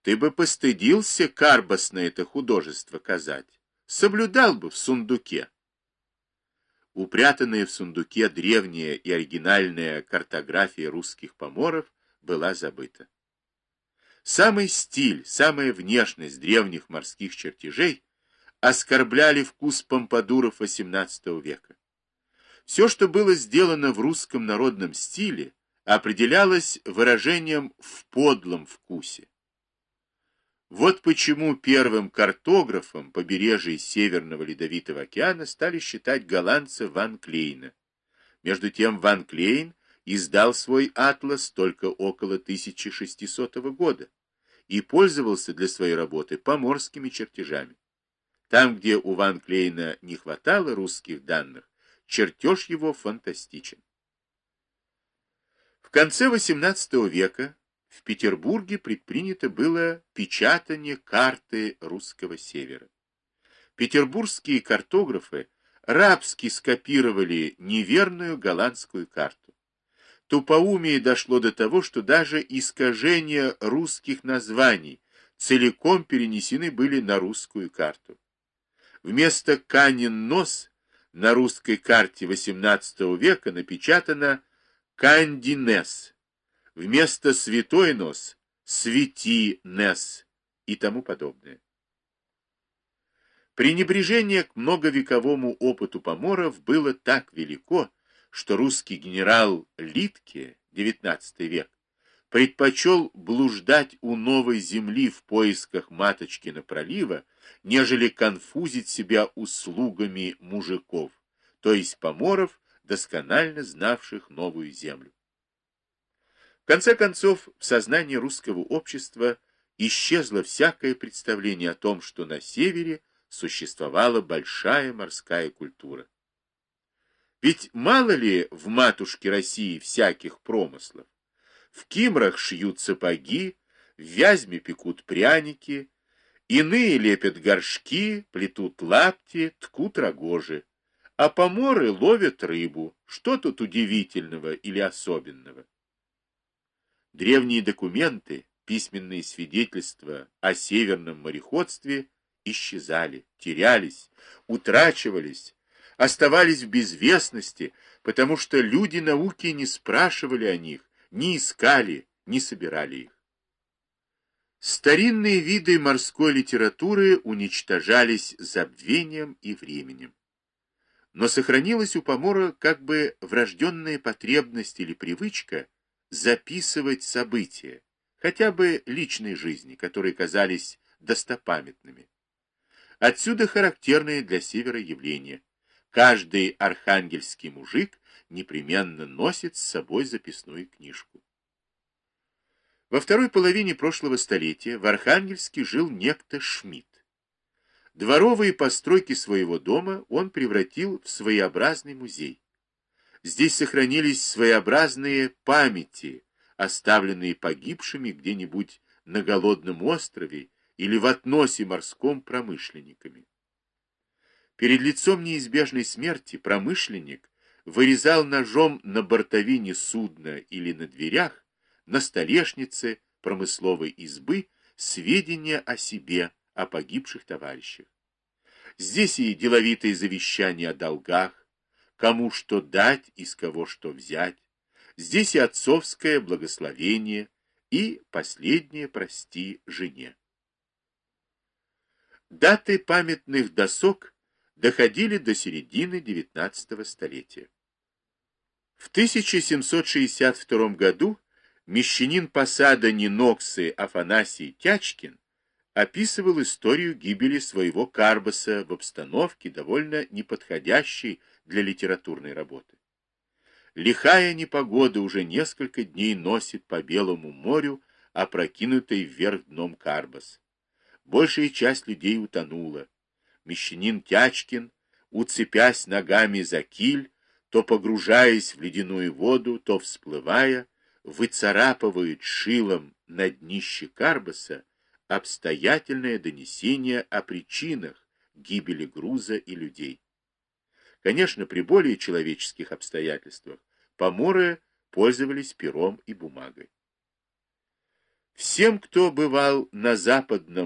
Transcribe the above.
Ты бы постыдился Карбас на это художество казать. Соблюдал бы в сундуке. Упрятанная в сундуке древняя и оригинальная картография русских поморов была забыта. Самый стиль, самая внешность древних морских чертежей оскорбляли вкус помпадуров XVIII века. Все, что было сделано в русском народном стиле, определялось выражением «в подлом вкусе». Вот почему первым картографом побережья Северного Ледовитого океана стали считать голландца Ван Клейна. Между тем Ван Клейн издал свой атлас только около 1600 года и пользовался для своей работы поморскими чертежами. Там, где у Ван Клейна не хватало русских данных, чертеж его фантастичен. В конце XVIII века в Петербурге предпринято было печатание карты русского севера. Петербургские картографы рабски скопировали неверную голландскую карту. Тупоумие дошло до того, что даже искажения русских названий целиком перенесены были на русскую карту. Вместо Канин-нос на русской карте XVIII века напечатано Кандинес, вместо святой нос свети нес и тому подобное. Пренебрежение к многовековому опыту поморов было так велико, что русский генерал Литке, XIX век, предпочел блуждать у новой земли в поисках Маточкина пролива, нежели конфузить себя услугами мужиков, то есть поморов, досконально знавших новую землю. В конце концов, в сознании русского общества исчезло всякое представление о том, что на севере существовала большая морская культура. Ведь мало ли в матушке России всяких промыслов? В Кимрах шьют сапоги, в Вязьме пекут пряники, иные лепят горшки, плетут лапти, ткут рогожи, а поморы ловят рыбу. Что тут удивительного или особенного? Древние документы, письменные свидетельства о северном мореходстве исчезали, терялись, утрачивались, оставались в безвестности, потому что люди науки не спрашивали о них, не искали, не собирали их. Старинные виды морской литературы уничтожались забвением и временем. Но сохранилась у помора как бы врожденная потребность или привычка записывать события, хотя бы личной жизни, которые казались достопамятными. Отсюда характерное для севера явление. Каждый архангельский мужик непременно носит с собой записную книжку. Во второй половине прошлого столетия в Архангельске жил некто Шмидт. Дворовые постройки своего дома он превратил в своеобразный музей. Здесь сохранились своеобразные памяти, оставленные погибшими где-нибудь на голодном острове или в относе морском промышленниками. Перед лицом неизбежной смерти промышленник вырезал ножом на бортовине судна или на дверях, на столешнице промысловой избы сведения о себе, о погибших товарищах. Здесь и деловитые завещания о долгах, кому что дать и с кого что взять. Здесь и отцовское благословение, и последнее прости жене. Даты памятных досок доходили до середины XIX столетия. В 1762 году мещанин посада Ниноксы Афанасий Тячкин описывал историю гибели своего карбаса в обстановке, довольно неподходящей для литературной работы. Лихая непогода уже несколько дней носит по Белому морю опрокинутый вверх дном карбас. Большая часть людей утонула. Мещанин Тячкин, уцепясь ногами за киль, то погружаясь в ледяную воду, то всплывая, выцарапывает шилом на днище карбаса обстоятельное донесение о причинах гибели груза и людей. Конечно, при более человеческих обстоятельствах поморы пользовались пером и бумагой. Всем, кто бывал на западном